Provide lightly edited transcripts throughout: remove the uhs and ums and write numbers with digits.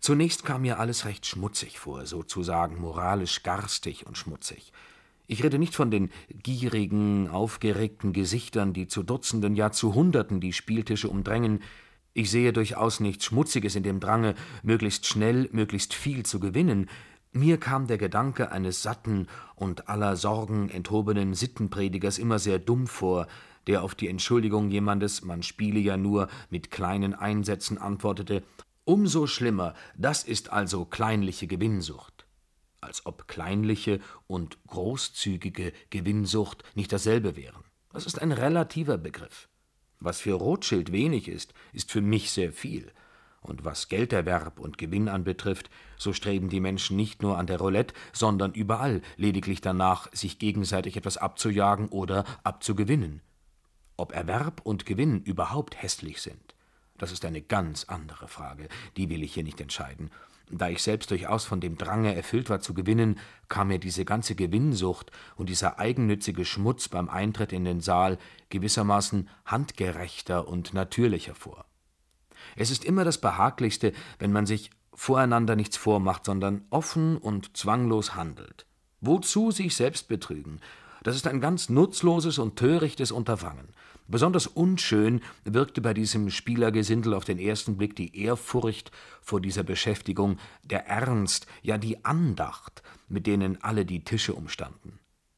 Zunächst kam mir alles recht schmutzig vor, sozusagen moralisch garstig und schmutzig. Ich rede nicht von den gierigen, aufgeregten Gesichtern, die zu Dutzenden, ja zu Hunderten die Spieltische umdrängen. Ich sehe durchaus nichts Schmutziges in dem Drange, möglichst schnell, möglichst viel zu gewinnen. Mir kam der Gedanke eines satten und aller Sorgen enthobenen Sittenpredigers immer sehr dumm vor, der auf die Entschuldigung jemandes, man spiele ja nur, mit kleinen Einsätzen antwortete: »Umso schlimmer, das ist also kleinliche Gewinnsucht.« Als ob kleinliche und großzügige Gewinnsucht nicht dasselbe wären. Das ist ein relativer Begriff. Was für Rothschild wenig ist, ist für mich sehr viel. Und was Gelderwerb und Gewinn anbetrifft, so streben die Menschen nicht nur an der Roulette, sondern überall lediglich danach, sich gegenseitig etwas abzujagen oder abzugewinnen. Ob Erwerb und Gewinn überhaupt hässlich sind, das ist eine ganz andere Frage, die will ich hier nicht entscheiden. Da ich selbst durchaus von dem Drange erfüllt war zu gewinnen, kam mir diese ganze Gewinnsucht und dieser eigennützige Schmutz beim Eintritt in den Saal gewissermaßen handgerechter und natürlicher vor. Es ist immer das Behaglichste, wenn man sich voreinander nichts vormacht, sondern offen und zwanglos handelt. Wozu sich selbst betrügen? Das ist ein ganz nutzloses und törichtes Unterfangen. Besonders unschön wirkte bei diesem Spielergesindel auf den ersten Blick die Ehrfurcht vor dieser Beschäftigung, der Ernst, ja die Andacht, mit denen alle die Tische umstanden.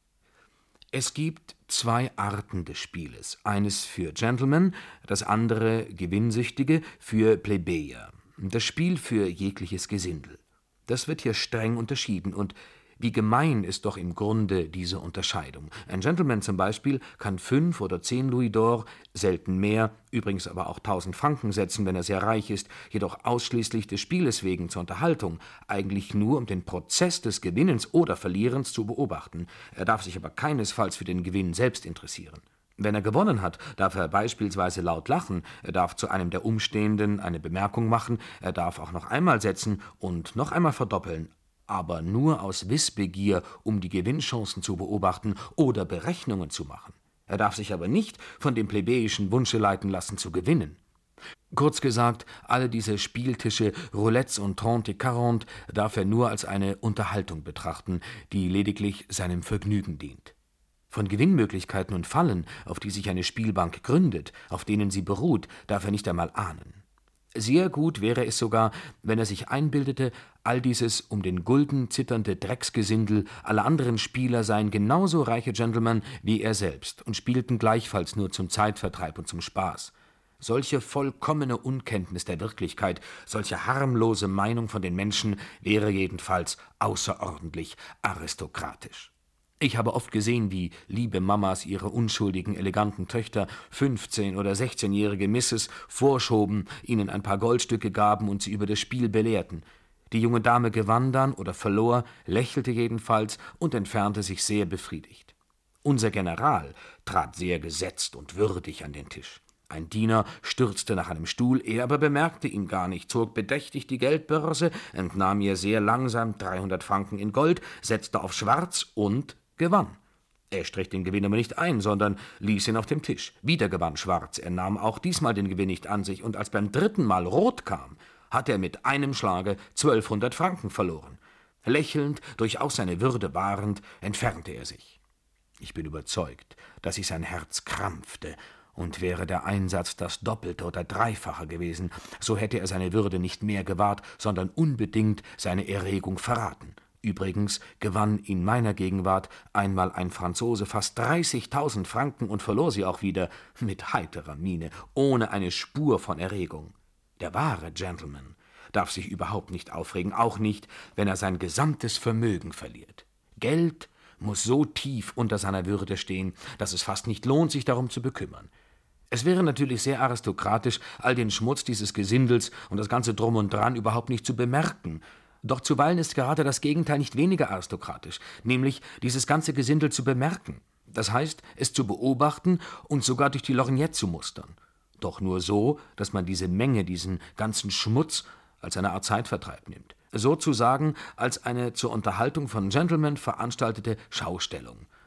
Es gibt zwei Arten des Spieles, eines für Gentlemen, das andere, Gewinnsüchtige, für Plebejer, das Spiel für jegliches Gesindel. Das wird hier streng unterschieden, und wie gemein ist doch im Grunde diese Unterscheidung. Ein Gentleman zum Beispiel kann 5 oder 10 Louis d'Or, selten mehr, übrigens aber auch 1000 Franken setzen, wenn er sehr reich ist, jedoch ausschließlich des Spieles wegen zur Unterhaltung, eigentlich nur um den Prozess des Gewinnens oder Verlierens zu beobachten. Er darf sich aber keinesfalls für den Gewinn selbst interessieren. Wenn er gewonnen hat, darf er beispielsweise laut lachen, er darf zu einem der Umstehenden eine Bemerkung machen, er darf auch noch einmal setzen und noch einmal verdoppeln, aber nur aus Wissbegier, um die Gewinnchancen zu beobachten oder Berechnungen zu machen. Er darf sich aber nicht von dem plebejischen Wunsche leiten lassen, zu gewinnen. Kurz gesagt, alle diese Spieltische, Roulettes und Trente-et-Quarante darf er nur als eine Unterhaltung betrachten, die lediglich seinem Vergnügen dient. Von Gewinnmöglichkeiten und Fallen, auf die sich eine Spielbank gründet, auf denen sie beruht, darf er nicht einmal ahnen. Sehr gut wäre es sogar, wenn er sich einbildete, all dieses um den Gulden zitternde Drecksgesindel, alle anderen Spieler seien genauso reiche Gentlemen wie er selbst und spielten gleichfalls nur zum Zeitvertreib und zum Spaß. Solche vollkommene Unkenntnis der Wirklichkeit, solche harmlose Meinung von den Menschen wäre jedenfalls außerordentlich aristokratisch. Ich habe oft gesehen, wie liebe Mamas ihre unschuldigen, eleganten Töchter, 15- oder 16-jährige Misses, vorschoben, ihnen ein paar Goldstücke gaben und sie über das Spiel belehrten. Die junge Dame gewann dann oder verlor, lächelte jedenfalls und entfernte sich sehr befriedigt. Unser General trat sehr gesetzt und würdig an den Tisch. Ein Diener stürzte nach einem Stuhl, er aber bemerkte ihn gar nicht, zog bedächtig die Geldbörse, entnahm ihr sehr langsam 300 Franken in Gold, setzte auf Schwarz und gewann. Er strich den Gewinn aber nicht ein, sondern ließ ihn auf dem Tisch. Wieder gewann Schwarz, er nahm auch diesmal den Gewinn nicht an sich, und als beim dritten Mal Rot kam, hatte er mit einem Schlage 1200 Franken verloren. Lächelnd, durchaus seine Würde wahrend, entfernte er sich. Ich bin überzeugt, dass sich sein Herz krampfte, und wäre der Einsatz das Doppelte oder Dreifache gewesen, so hätte er seine Würde nicht mehr gewahrt, sondern unbedingt seine Erregung verraten. Übrigens gewann in meiner Gegenwart einmal ein Franzose fast 30.000 Franken und verlor sie auch wieder mit heiterer Miene, ohne eine Spur von Erregung. Der wahre Gentleman darf sich überhaupt nicht aufregen, auch nicht, wenn er sein gesamtes Vermögen verliert. Geld muss so tief unter seiner Würde stehen, dass es fast nicht lohnt, sich darum zu bekümmern. Es wäre natürlich sehr aristokratisch, all den Schmutz dieses Gesindels und das ganze Drum und Dran überhaupt nicht zu bemerken. Doch zuweilen ist gerade das Gegenteil nicht weniger aristokratisch, nämlich dieses ganze Gesindel zu bemerken. Das heißt, es zu beobachten und sogar durch die Lorgnette zu mustern. Doch nur so, dass man diese Menge, diesen ganzen Schmutz als eine Art Zeitvertreib nimmt. Sozusagen als eine zur Unterhaltung von Gentlemen veranstaltete Schaustellung.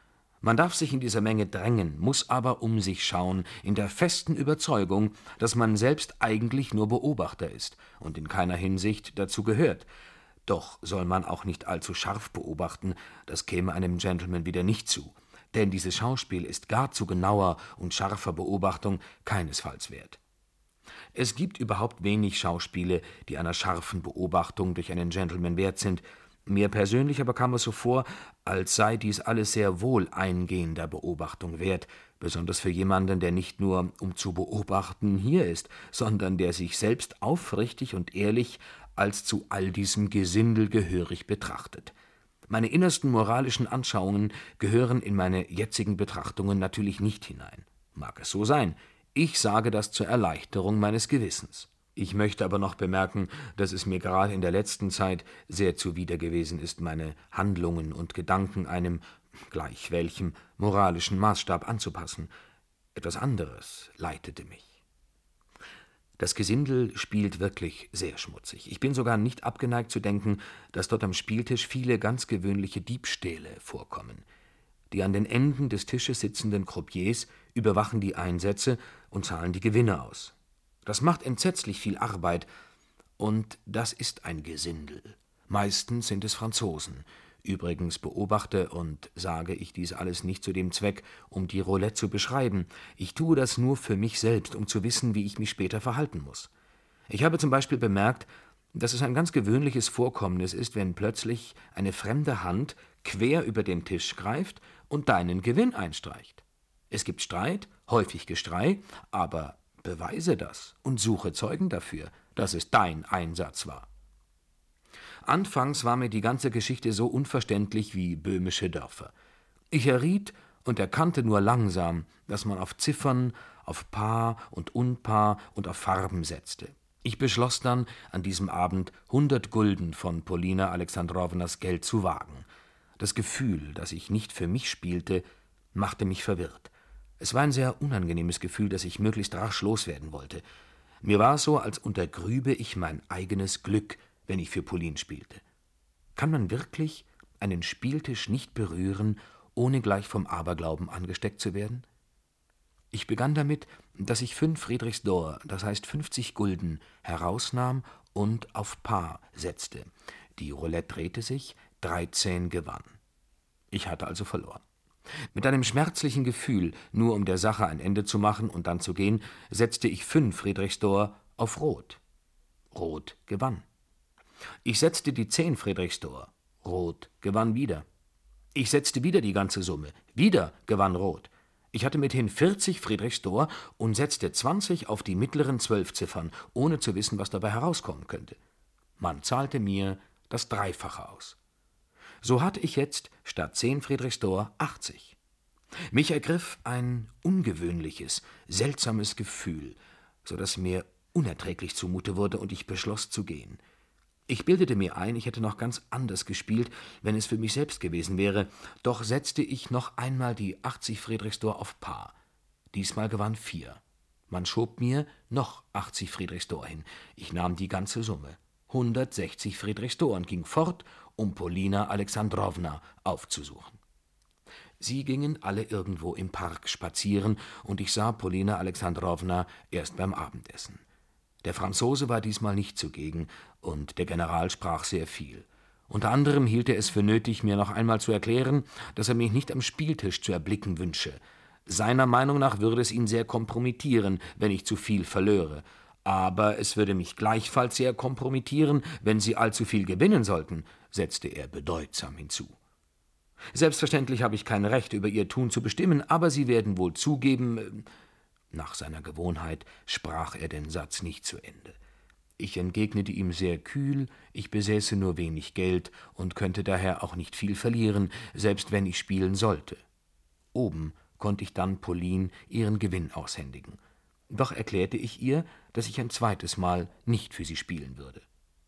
Man darf sich in dieser Menge drängen, muss aber um sich schauen, in der festen Überzeugung, dass man selbst eigentlich nur Beobachter ist und in keiner Hinsicht dazu gehört. Doch soll man auch nicht allzu scharf beobachten, das käme einem Gentleman wieder nicht zu, denn dieses Schauspiel ist gar zu genauer und scharfer Beobachtung keinesfalls wert. Es gibt überhaupt wenig Schauspiele, die einer scharfen Beobachtung durch einen Gentleman wert sind. Mir persönlich aber kam es so vor, als sei dies alles sehr wohl eingehender Beobachtung wert, besonders für jemanden, der nicht nur, um zu beobachten, hier ist, sondern der sich selbst aufrichtig und ehrlich als zu all diesem Gesindel gehörig betrachtet. Meine innersten moralischen Anschauungen gehören in meine jetzigen Betrachtungen natürlich nicht hinein. Mag es so sein, ich sage das zur Erleichterung meines Gewissens. Ich möchte aber noch bemerken, dass es mir gerade in der letzten Zeit sehr zuwider gewesen ist, meine Handlungen und Gedanken einem, gleich welchem, moralischen Maßstab anzupassen. Etwas anderes leitete mich. Das Gesindel spielt wirklich sehr schmutzig. Ich bin sogar nicht abgeneigt zu denken, dass dort am Spieltisch viele ganz gewöhnliche Diebstähle vorkommen. Die an den Enden des Tisches sitzenden Croupiers überwachen die Einsätze und zahlen die Gewinne aus. Das macht entsetzlich viel Arbeit, und das ist ein Gesindel. Meistens sind es Franzosen. Übrigens beobachte und sage ich dies alles nicht zu dem Zweck, um die Roulette zu beschreiben. Ich tue das nur für mich selbst, um zu wissen, wie ich mich später verhalten muss. Ich habe zum Beispiel bemerkt, dass es ein ganz gewöhnliches Vorkommnis ist, wenn plötzlich eine fremde Hand quer über den Tisch greift und deinen Gewinn einstreicht. Es gibt Streit, häufig Gestrei, aber beweise das und suche Zeugen dafür, dass es dein Einsatz war. Anfangs war mir die ganze Geschichte so unverständlich wie böhmische Dörfer. Ich erriet und erkannte nur langsam, dass man auf Ziffern, auf Paar und Unpaar und auf Farben setzte. Ich beschloss dann, an diesem Abend 100 Gulden von Polina Alexandrownas Geld zu wagen. Das Gefühl, dass ich nicht für mich spielte, machte mich verwirrt. Es war ein sehr unangenehmes Gefühl, das ich möglichst rasch loswerden wollte. Mir war es so, als untergrübe ich mein eigenes Glück, wenn ich für Pauline spielte. Kann man wirklich einen Spieltisch nicht berühren, ohne gleich vom Aberglauben angesteckt zu werden? Ich begann damit, dass ich 5 Friedrichsdor, das heißt 50 Gulden, herausnahm und auf Paar setzte. Die Roulette drehte sich, 13 gewann. Ich hatte also verloren. Mit einem schmerzlichen Gefühl, nur um der Sache ein Ende zu machen und dann zu gehen, setzte ich 5 Friedrichsdor auf Rot. Rot gewann. Ich setzte die 10 Friedrichsdor. Rot gewann wieder. Ich setzte wieder die ganze Summe. Wieder gewann Rot. Ich hatte mithin 40 Friedrichsdor und setzte 20 auf die mittleren 12 Ziffern, ohne zu wissen, was dabei herauskommen könnte. Man zahlte mir das Dreifache aus. So hatte ich jetzt statt 10 Friedrichsdor 80. Mich ergriff ein ungewöhnliches, seltsames Gefühl, so dass mir unerträglich zumute wurde und ich beschloss zu gehen. Ich bildete mir ein, ich hätte noch ganz anders gespielt, wenn es für mich selbst gewesen wäre, doch setzte ich noch einmal die 80 Friedrichsdor auf Paar. Diesmal gewann 4. Man schob mir noch 80 Friedrichsdor hin. Ich nahm die ganze Summe, 160 Friedrichsdor, und ging fort, um Polina Alexandrowna aufzusuchen. Sie gingen alle irgendwo im Park spazieren, und ich sah Polina Alexandrowna erst beim Abendessen. Der Franzose war diesmal nicht zugegen, und der General sprach sehr viel. Unter anderem hielt er es für nötig, mir noch einmal zu erklären, dass er mich nicht am Spieltisch zu erblicken wünsche. Seiner Meinung nach würde es ihn sehr kompromittieren, wenn ich zu viel verlöre. Aber es würde mich gleichfalls sehr kompromittieren, wenn Sie allzu viel gewinnen sollten, setzte er bedeutsam hinzu. Selbstverständlich habe ich kein Recht, über Ihr Tun zu bestimmen, aber Sie werden wohl zugeben. Nach seiner Gewohnheit sprach er den Satz nicht zu Ende. Ich entgegnete ihm sehr kühl, ich besäße nur wenig Geld und könnte daher auch nicht viel verlieren, selbst wenn ich spielen sollte. Oben konnte ich dann Pauline ihren Gewinn aushändigen. Doch erklärte ich ihr, dass ich ein zweites Mal nicht für sie spielen würde.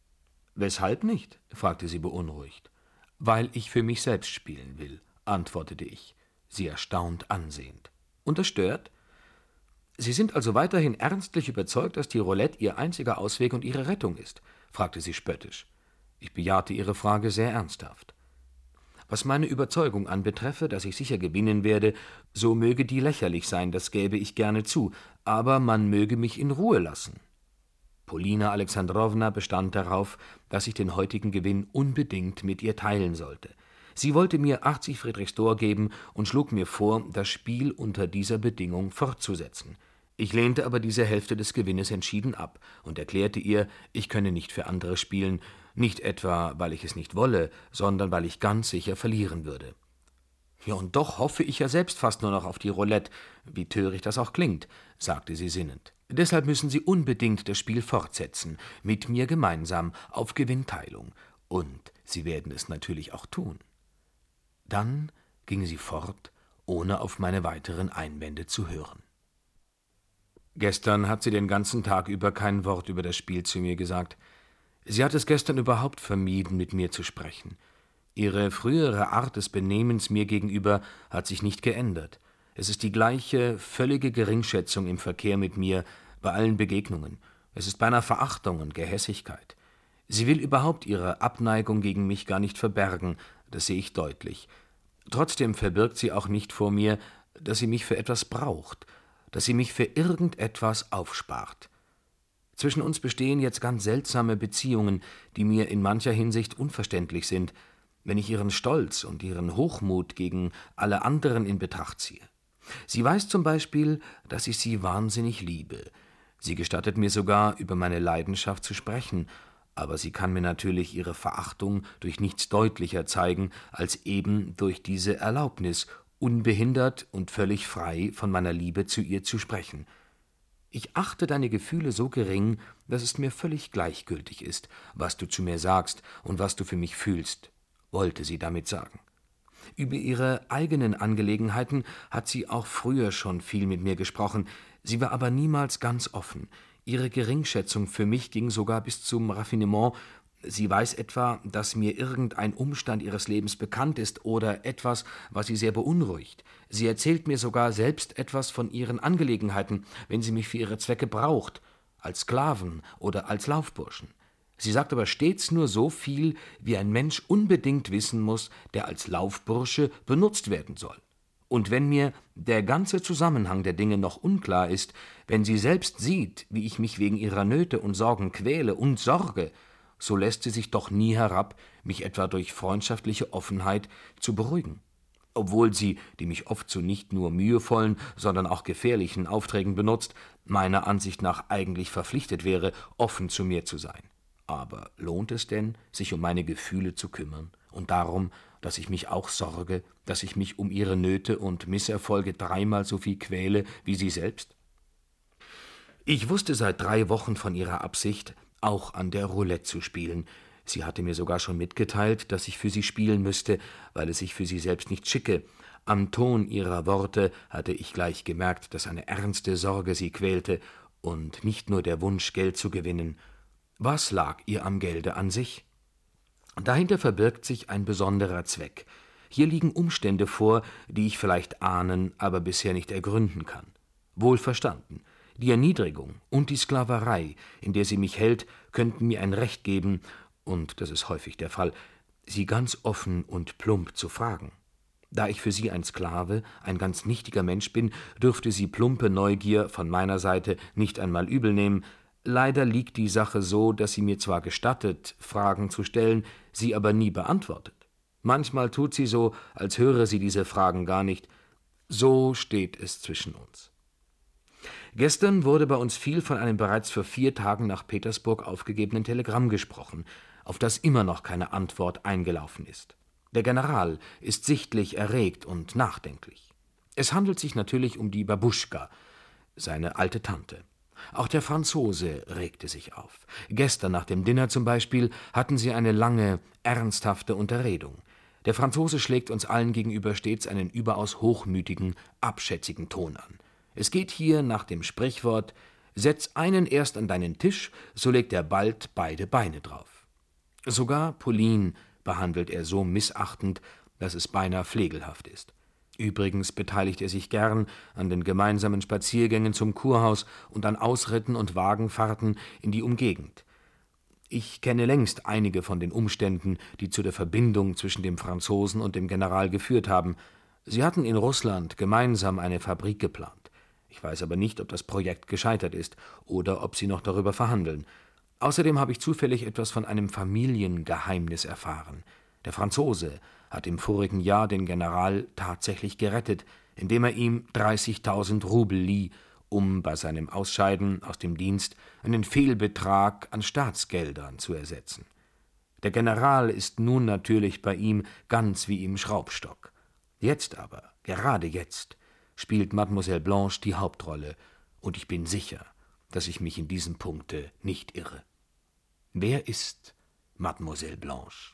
»Weshalb nicht?« fragte sie beunruhigt. »Weil ich für mich selbst spielen will«, antwortete ich, sie erstaunt ansehend. »Und das stört?« »Sie sind also weiterhin ernstlich überzeugt, dass die Roulette Ihr einziger Ausweg und Ihre Rettung ist?« fragte sie spöttisch. Ich bejahte ihre Frage sehr ernsthaft. Was meine Überzeugung anbetreffe, dass ich sicher gewinnen werde, so möge die lächerlich sein, das gäbe ich gerne zu, aber man möge mich in Ruhe lassen. Polina Alexandrowna bestand darauf, dass ich den heutigen Gewinn unbedingt mit ihr teilen sollte. Sie wollte mir 80 Friedrichsdor geben und schlug mir vor, das Spiel unter dieser Bedingung fortzusetzen. Ich lehnte aber diese Hälfte des Gewinnes entschieden ab und erklärte ihr, ich könne nicht für andere spielen, nicht etwa, weil ich es nicht wolle, sondern weil ich ganz sicher verlieren würde. »Ja, und doch hoffe ich ja selbst fast nur noch auf die Roulette, wie töricht das auch klingt«, sagte sie sinnend. »Deshalb müssen Sie unbedingt das Spiel fortsetzen, mit mir gemeinsam, auf Gewinnteilung. Und Sie werden es natürlich auch tun.« Dann ging sie fort, ohne auf meine weiteren Einwände zu hören. Gestern hat sie den ganzen Tag über kein Wort über das Spiel zu mir gesagt. Sie hat es gestern überhaupt vermieden, mit mir zu sprechen. Ihre frühere Art des Benehmens mir gegenüber hat sich nicht geändert. Es ist die gleiche, völlige Geringschätzung im Verkehr mit mir, bei allen Begegnungen. Es ist beinahe Verachtung und Gehässigkeit. Sie will überhaupt ihre Abneigung gegen mich gar nicht verbergen, das sehe ich deutlich. Trotzdem verbirgt sie auch nicht vor mir, dass sie mich für etwas braucht, dass sie mich für irgendetwas aufspart. Zwischen uns bestehen jetzt ganz seltsame Beziehungen, die mir in mancher Hinsicht unverständlich sind, wenn ich ihren Stolz und ihren Hochmut gegen alle anderen in Betracht ziehe. Sie weiß zum Beispiel, dass ich sie wahnsinnig liebe. Sie gestattet mir sogar, über meine Leidenschaft zu sprechen, aber sie kann mir natürlich ihre Verachtung durch nichts deutlicher zeigen, als eben durch diese Erlaubnis, unbehindert und völlig frei von meiner Liebe zu ihr zu sprechen. Ich achte deine Gefühle so gering, dass es mir völlig gleichgültig ist, was du zu mir sagst und was du für mich fühlst, wollte sie damit sagen. Über ihre eigenen Angelegenheiten hat sie auch früher schon viel mit mir gesprochen, sie war aber niemals ganz offen. Ihre Geringschätzung für mich ging sogar bis zum Raffinement. Sie weiß etwa, dass mir irgendein Umstand ihres Lebens bekannt ist oder etwas, was sie sehr beunruhigt. Sie erzählt mir sogar selbst etwas von ihren Angelegenheiten, wenn sie mich für ihre Zwecke braucht, als Sklaven oder als Laufburschen. Sie sagt aber stets nur so viel, wie ein Mensch unbedingt wissen muss, der als Laufbursche benutzt werden soll. Und wenn mir der ganze Zusammenhang der Dinge noch unklar ist, wenn sie selbst sieht, wie ich mich wegen ihrer Nöte und Sorgen quäle und sorge, so lässt sie sich doch nie herab, mich etwa durch freundschaftliche Offenheit zu beruhigen. Obwohl sie, die mich oft zu nicht nur mühevollen, sondern auch gefährlichen Aufträgen benutzt, meiner Ansicht nach eigentlich verpflichtet wäre, offen zu mir zu sein. Aber lohnt es denn, sich um meine Gefühle zu kümmern und darum, dass ich mich auch sorge, dass ich mich um ihre Nöte und Misserfolge dreimal so viel quäle wie sie selbst? Ich wusste seit 3 Wochen von ihrer Absicht, auch an der Roulette zu spielen. Sie hatte mir sogar schon mitgeteilt, dass ich für sie spielen müsste, weil es sich für sie selbst nicht schicke. Am Ton ihrer Worte hatte ich gleich gemerkt, dass eine ernste Sorge sie quälte und nicht nur der Wunsch, Geld zu gewinnen. Was lag ihr am Gelde an sich? Dahinter verbirgt sich ein besonderer Zweck. Hier liegen Umstände vor, die ich vielleicht ahnen, aber bisher nicht ergründen kann. Wohlverstanden. Die Erniedrigung und die Sklaverei, in der sie mich hält, könnten mir ein Recht geben, und das ist häufig der Fall, sie ganz offen und plump zu fragen. Da ich für sie ein Sklave, ein ganz nichtiger Mensch bin, dürfte sie plumpe Neugier von meiner Seite nicht einmal übel nehmen. Leider liegt die Sache so, dass sie mir zwar gestattet, Fragen zu stellen, sie aber nie beantwortet. Manchmal tut sie so, als höre sie diese Fragen gar nicht. So steht es zwischen uns. Gestern wurde bei uns viel von einem bereits vor 4 Tagen nach Petersburg aufgegebenen Telegramm gesprochen, auf das immer noch keine Antwort eingelaufen ist. Der General ist sichtlich erregt und nachdenklich. Es handelt sich natürlich um die Babuschka, seine alte Tante. Auch der Franzose regte sich auf. Gestern nach dem Dinner zum Beispiel hatten sie eine lange, ernsthafte Unterredung. Der Franzose schlägt uns allen gegenüber stets einen überaus hochmütigen, abschätzigen Ton an. Es geht hier nach dem Sprichwort: Setz einen erst an deinen Tisch, so legt er bald beide Beine drauf. Sogar Pauline behandelt er so missachtend, dass es beinahe pflegelhaft ist. Übrigens beteiligt er sich gern an den gemeinsamen Spaziergängen zum Kurhaus und an Ausritten und Wagenfahrten in die Umgegend. Ich kenne längst einige von den Umständen, die zu der Verbindung zwischen dem Franzosen und dem General geführt haben. Sie hatten in Russland gemeinsam eine Fabrik geplant. Ich weiß aber nicht, ob das Projekt gescheitert ist oder ob sie noch darüber verhandeln. Außerdem habe ich zufällig etwas von einem Familiengeheimnis erfahren. Der Franzose hat im vorigen Jahr den General tatsächlich gerettet, indem er ihm 30.000 Rubel lieh, um bei seinem Ausscheiden aus dem Dienst einen Fehlbetrag an Staatsgeldern zu ersetzen. Der General ist nun natürlich bei ihm ganz wie im Schraubstock. Jetzt aber, gerade jetzt, spielt Mademoiselle Blanche die Hauptrolle, und ich bin sicher, dass ich mich in diesem Punkte nicht irre. Wer ist Mademoiselle Blanche?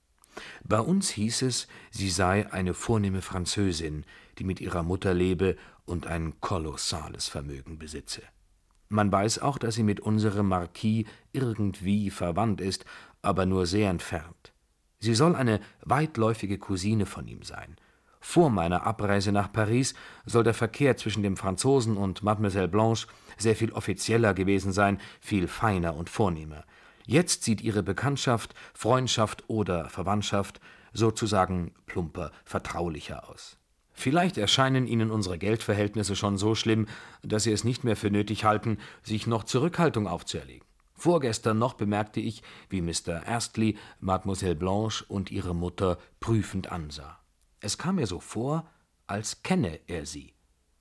Bei uns hieß es, sie sei eine vornehme Französin, die mit ihrer Mutter lebe und ein kolossales Vermögen besitze. Man weiß auch, dass sie mit unserem Marquis irgendwie verwandt ist, aber nur sehr entfernt. Sie soll eine weitläufige Cousine von ihm sein. Vor meiner Abreise nach Paris soll der Verkehr zwischen dem Franzosen und Mademoiselle Blanche sehr viel offizieller gewesen sein, viel feiner und vornehmer. Jetzt sieht ihre Bekanntschaft, Freundschaft oder Verwandtschaft sozusagen plumper, vertraulicher aus. Vielleicht erscheinen Ihnen unsere Geldverhältnisse schon so schlimm, dass Sie es nicht mehr für nötig halten, sich noch Zurückhaltung aufzuerlegen. Vorgestern noch bemerkte ich, wie Mr. Astley Mademoiselle Blanche und ihre Mutter prüfend ansah. Es kam mir so vor, als kenne er sie.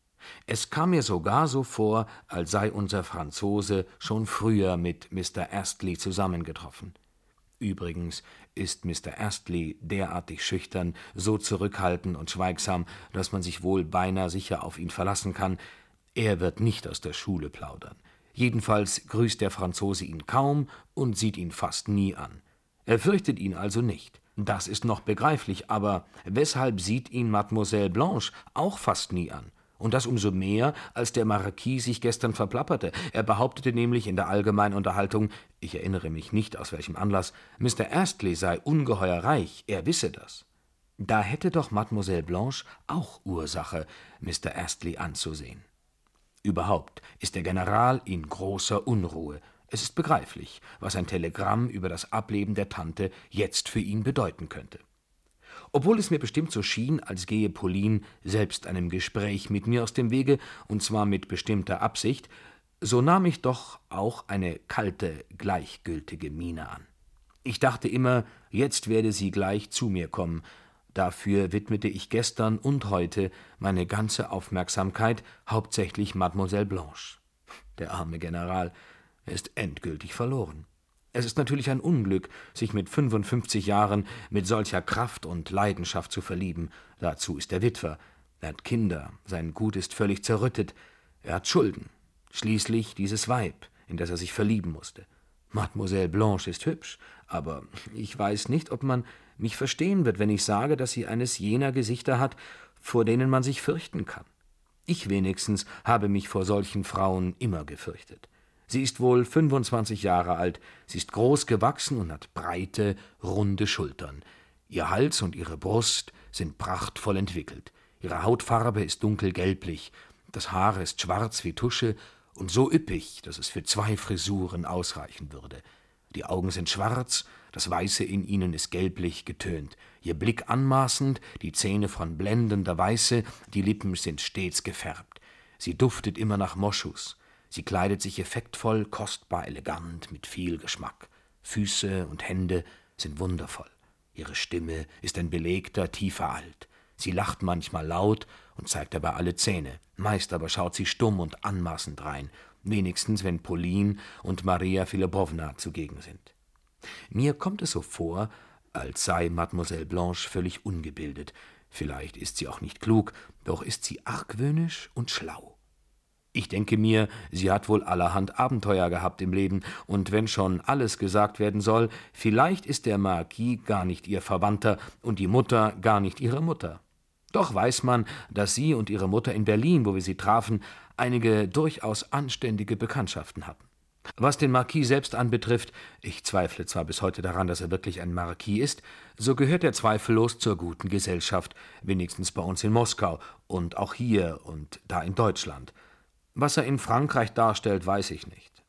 Es kam mir sogar so vor, als sei unser Franzose schon früher mit Mr. Astley zusammengetroffen. Übrigens ist Mr. Astley derartig schüchtern, so zurückhaltend und schweigsam, dass man sich wohl beinahe sicher auf ihn verlassen kann. Er wird nicht aus der Schule plaudern. Jedenfalls grüßt der Franzose ihn kaum und sieht ihn fast nie an. Er fürchtet ihn also nicht. Das ist noch begreiflich, aber weshalb sieht ihn Mademoiselle Blanche auch fast nie an? Und das umso mehr, als der Marquis sich gestern verplapperte. Er behauptete nämlich in der allgemeinen Unterhaltung, ich erinnere mich nicht aus welchem Anlass, Mr. Astley sei ungeheuer reich, er wisse das. Da hätte doch Mademoiselle Blanche auch Ursache, Mr. Astley anzusehen. Überhaupt ist der General in großer Unruhe. Es ist begreiflich, was ein Telegramm über das Ableben der Tante jetzt für ihn bedeuten könnte. Obwohl es mir bestimmt so schien, als gehe Pauline selbst einem Gespräch mit mir aus dem Wege, und zwar mit bestimmter Absicht, so nahm ich doch auch eine kalte, gleichgültige Miene an. Ich dachte immer, jetzt werde sie gleich zu mir kommen. Dafür widmete ich gestern und heute meine ganze Aufmerksamkeit hauptsächlich Mademoiselle Blanche. Der arme General, er ist endgültig verloren. Es ist natürlich ein Unglück, sich mit 55 Jahren mit solcher Kraft und Leidenschaft zu verlieben. Dazu ist er Witwer. Er hat Kinder, sein Gut ist völlig zerrüttet. Er hat Schulden. Schließlich dieses Weib, in das er sich verlieben musste. Mademoiselle Blanche ist hübsch, aber ich weiß nicht, ob man mich verstehen wird, wenn ich sage, dass sie eines jener Gesichter hat, vor denen man sich fürchten kann. Ich wenigstens habe mich vor solchen Frauen immer gefürchtet. Sie ist wohl 25 Jahre alt, sie ist groß gewachsen und hat breite, runde Schultern. Ihr Hals und ihre Brust sind prachtvoll entwickelt. Ihre Hautfarbe ist dunkelgelblich, das Haar ist schwarz wie Tusche und so üppig, dass es für 2 Frisuren ausreichen würde. Die Augen sind schwarz, das Weiße in ihnen ist gelblich getönt, ihr Blick anmaßend, die Zähne von blendender Weiße, die Lippen sind stets gefärbt. Sie duftet immer nach Moschus. Sie kleidet sich effektvoll, kostbar, elegant, mit viel Geschmack. Füße und Hände sind wundervoll. Ihre Stimme ist ein belegter, tiefer Alt. Sie lacht manchmal laut und zeigt dabei alle Zähne. Meist aber schaut sie stumm und anmaßend drein, wenigstens wenn Pauline und Maria Philippowna zugegen sind. Mir kommt es so vor, als sei Mademoiselle Blanche völlig ungebildet. Vielleicht ist sie auch nicht klug, doch ist sie argwöhnisch und schlau. Ich denke mir, sie hat wohl allerhand Abenteuer gehabt im Leben, und wenn schon alles gesagt werden soll, vielleicht ist der Marquis gar nicht ihr Verwandter und die Mutter gar nicht ihre Mutter. Doch weiß man, dass sie und ihre Mutter in Berlin, wo wir sie trafen, einige durchaus anständige Bekanntschaften hatten. Was den Marquis selbst anbetrifft, ich zweifle zwar bis heute daran, dass er wirklich ein Marquis ist, so gehört er zweifellos zur guten Gesellschaft, wenigstens bei uns in Moskau und auch hier und da in Deutschland. Was er in Frankreich darstellt, weiß ich nicht.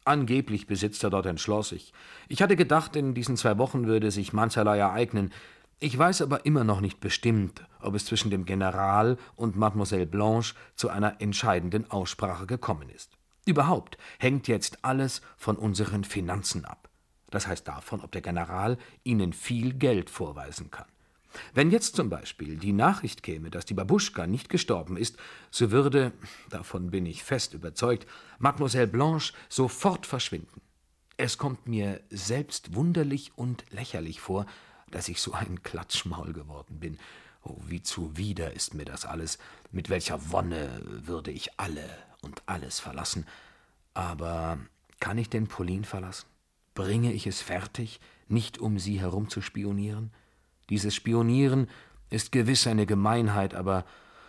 Angeblich besitzt er dort ein Schloss. Ich hatte gedacht, in diesen 2 Wochen würde sich mancherlei ereignen. Ich weiß aber immer noch nicht bestimmt, ob es zwischen dem General und Mademoiselle Blanche zu einer entscheidenden Aussprache gekommen ist. Überhaupt hängt jetzt alles von unseren Finanzen ab. Das heißt davon, ob der General ihnen viel Geld vorweisen kann. Wenn jetzt zum Beispiel die Nachricht käme, dass die Babuschka nicht gestorben ist, so würde, davon bin ich fest überzeugt, Mademoiselle Blanche sofort verschwinden. Es kommt mir selbst wunderlich und lächerlich vor, dass ich so ein Klatschmaul geworden bin. Oh, wie zuwider ist mir das alles. Mit welcher Wonne würde ich alle und alles verlassen. Aber kann ich denn Pauline verlassen? Bringe ich es fertig, nicht um sie herum zu spionieren? Dieses Spionieren ist gewiss eine Gemeinheit, aber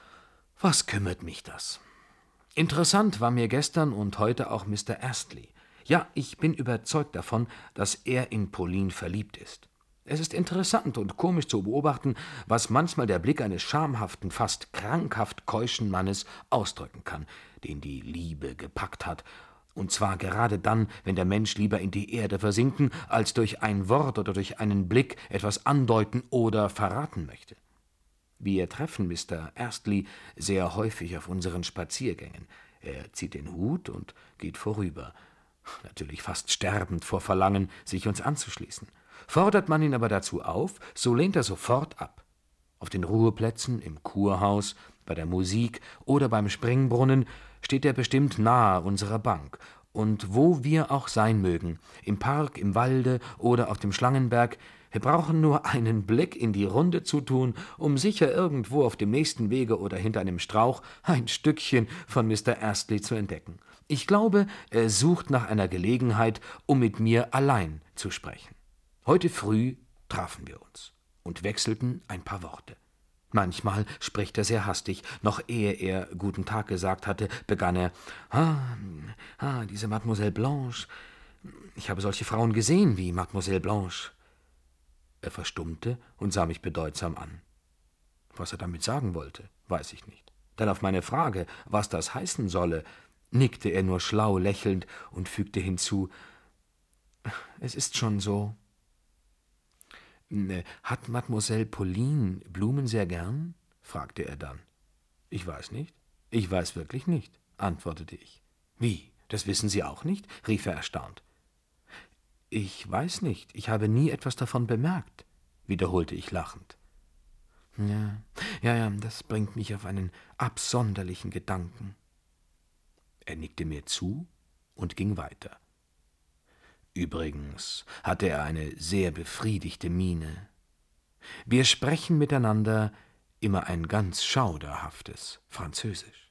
was kümmert mich das? Interessant war mir gestern und heute auch Mr. Astley. Ja, ich bin überzeugt davon, dass er in Pauline verliebt ist. Es ist interessant und komisch zu beobachten, was manchmal der Blick eines schamhaften, fast krankhaft keuschen Mannes ausdrücken kann, den die Liebe gepackt hat, und zwar gerade dann, wenn der Mensch lieber in die Erde versinken, als durch ein Wort oder durch einen Blick etwas andeuten oder verraten möchte. Wir treffen Mr. Astley sehr häufig auf unseren Spaziergängen. Er zieht den Hut und geht vorüber, natürlich fast sterbend vor Verlangen, sich uns anzuschließen. Fordert man ihn aber dazu auf, so lehnt er sofort ab. Auf den Ruheplätzen, im Kurhaus, bei der Musik oder beim Springbrunnen steht er bestimmt nahe unserer Bank. Und wo wir auch sein mögen, im Park, im Walde oder auf dem Schlangenberg, wir brauchen nur einen Blick in die Runde zu tun, um sicher irgendwo auf dem nächsten Wege oder hinter einem Strauch ein Stückchen von Mr. Astley zu entdecken. Ich glaube, er sucht nach einer Gelegenheit, um mit mir allein zu sprechen. Heute früh trafen wir uns und wechselten ein paar Worte. Manchmal spricht er sehr hastig. Noch ehe er »Guten Tag« gesagt hatte, begann er, diese Mademoiselle Blanche. Ich habe solche Frauen gesehen wie Mademoiselle Blanche.« Er verstummte und sah mich bedeutsam an. Was er damit sagen wollte, weiß ich nicht. Denn auf meine Frage, was das heißen solle, nickte er nur schlau lächelnd und fügte hinzu, »Es ist schon so.« »Hat Mademoiselle Pauline Blumen sehr gern?« fragte er dann. »Ich weiß nicht. Ich weiß wirklich nicht«, antwortete ich. »Wie, das wissen Sie auch nicht?« rief er erstaunt. »Ich weiß nicht. Ich habe nie etwas davon bemerkt«, wiederholte ich lachend. Ja, das bringt mich auf einen absonderlichen Gedanken.« Er nickte mir zu und ging weiter. Übrigens hatte er eine sehr befriedigte Miene. Wir sprechen miteinander immer ein ganz schauderhaftes Französisch.